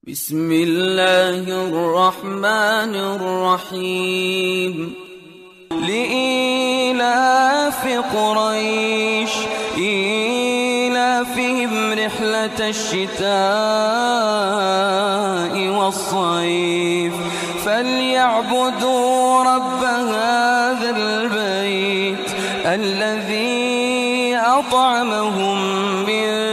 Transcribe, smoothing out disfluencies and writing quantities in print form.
بسم الله الرحمن الرحيم لإيلاف قريش إيلافهم رحلة الشتاء والصيف فليعبدوا رب هذا البيت الذي أطعمهم من